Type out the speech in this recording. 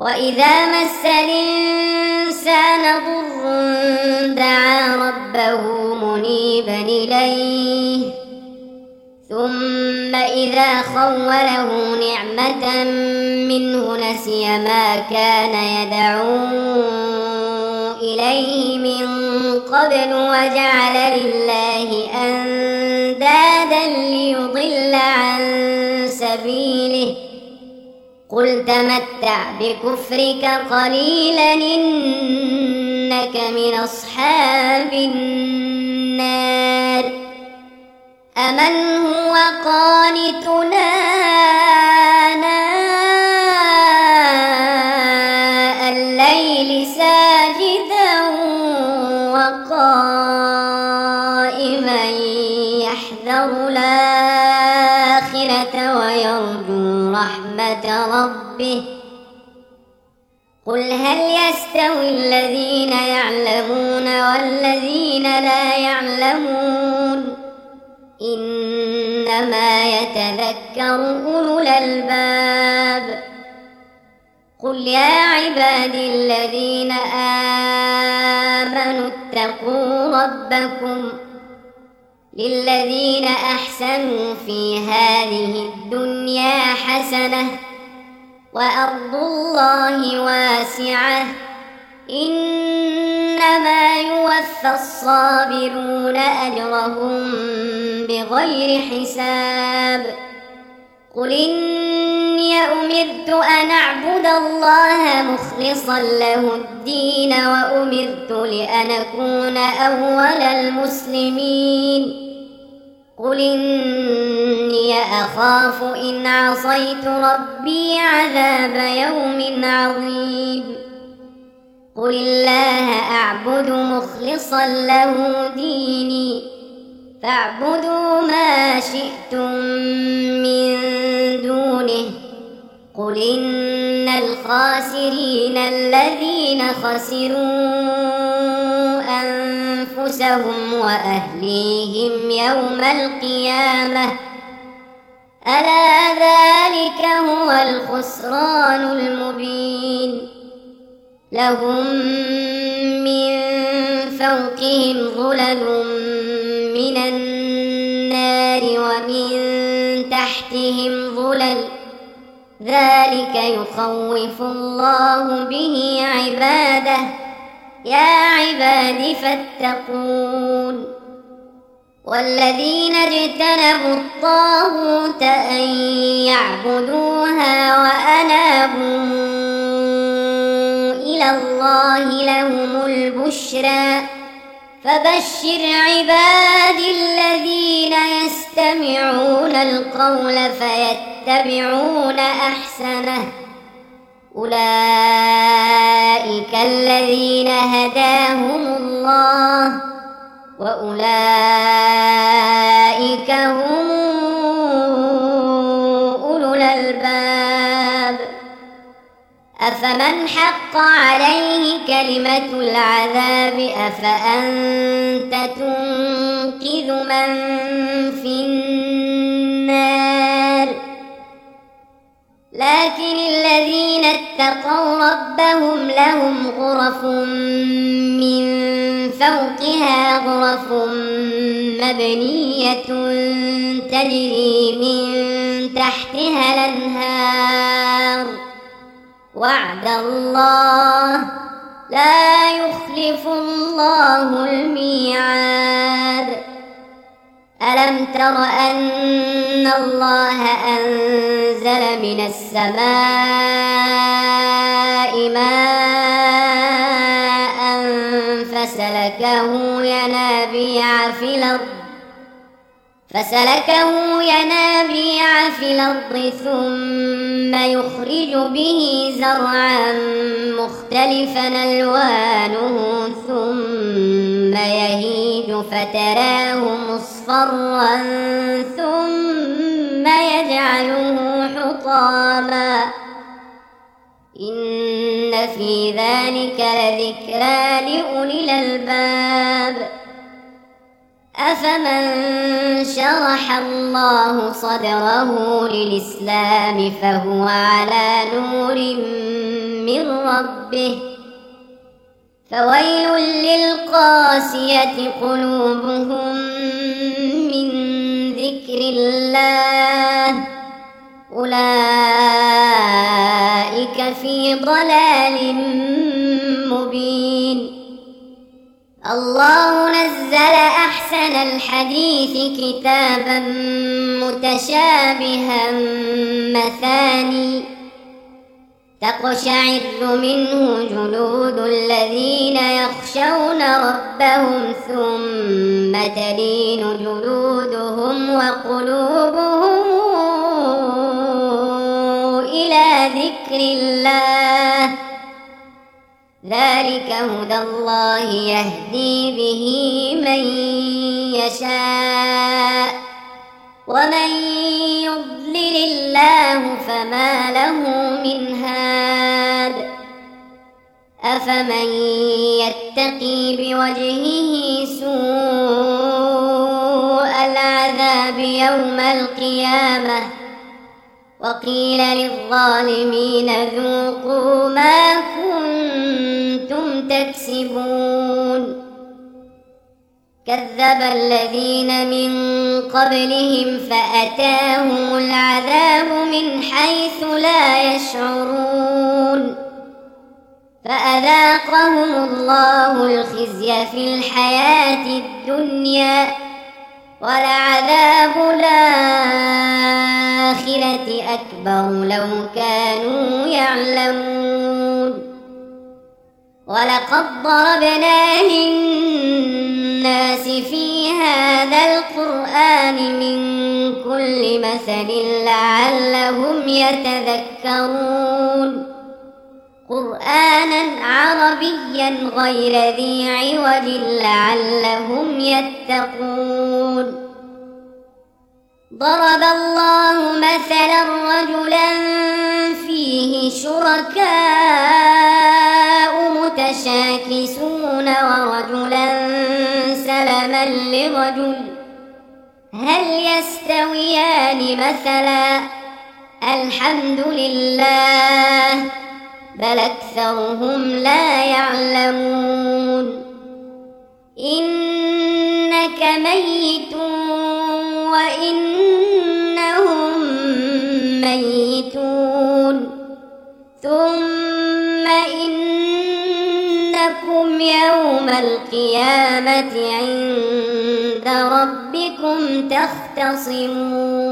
وإذا مس الإنسان ضر دعا ربه منيبا إليه ثم إذا خوله نعمة منه نسي ما كان يدعو إليه من قبل وجعل لله أندادا ليضل عن سبيله قل تمتع بكفرك قليلا إنك من أصحاب النار أمن هو قانتنا آناء الليل ساجدا وقائما يحذر الآخرة ويرجو رحمة ربه قل هل يستوي الذين يعلمون والذين لا يعلمون إنما يتذكر أولو الألباب قل يا عبادي الذين آمنوا اتقوا ربكم للذين أحسنوا في هذه الدنيا حسنة وأرض الله واسعة إنما يوفى الصابرون أجرهم بغير حساب قل إني أمرت أن أعبد الله مخلصا له الدين وأمرت لأن أكون أول المسلمين قل إني أخاف إن عصيت ربي عذاب يوم عظيم قل الله أعبد مخلصا له ديني فاعبدوا ما شئتم من دونه قل إن الخاسرين الذين خسروا أنفسهم وأهليهم يوم القيامة ألا ذلك هو الخسران المبين لهم من فوقهم ظلل من النار ومن تحتهم ظلل ذلك يخوف الله به عباده يا عباد فاتقون والذين اجتنبوا الطاغوت أن يعبدوها وأنابوا إلى الله لهم البشرى فبشر عبادي الذين يستمعون القول فيتبعون أحسنه أولئك الذين هداهم الله وأولئك هم أولو الألباب أفمن حق عليه كلمة العذاب أفأنت تنقذ من في النار لكن الذين اتقوا ربهم لهم غرف من فوقها غرف مبنية تجري من تحتها الأنهار وعد الله لا يخلف الله الميعاد ألم تر أن الله أنزل من السماء ماء فسلكه ينابيع في الأرض ثم يخرج به زرعا مختلفا ألوانه ثم يهيج فتراه مصفرا ثم يجعله حطاما إن في ذلك لذكرى لأولي الألباب أفمن شرح الله صدره للإسلام فهو على نور من ربه فويل للقاسية قلوبهم من ذكر الله أولئك في ضلال مبين. الله نزل أحسن الحديث كتابا متشابها مثاني تقشعر منه جلود الذين يخشون ربهم ثم تلين جلودهم وقلوبهم إلى ذكر الله ذلك هدى الله يهدي به من يشاء ومن يضلل الله فما له من هاد أفمن يتقي بوجهه سوء العذاب يوم القيامة وقيل للظالمين ذوقوا ما كنتم تكسبون. كذب الذين من قبلهم فأتاهم العذاب من حيث لا يشعرون فأذاقهم الله الخزي في الحياة الدنيا ولعذاب الآخرة أكبر لو كانوا يعلمون. ولقد ضربنا للناس في هذا القرآن من كل مثل لعلهم يتذكرون قرآنا عربيا غير ذي عوج لعلهم يتقون. ضرب الله مثلا رجلا فيه شركاء متشاكسون ورجلا سلما لرجل هل يستويان مثلا الحمد لله بل أكثرهم لا يعلمون. إنك ميت وإنهم ميتون ثم إنكم يوم القيامة عند ربكم تختصمون.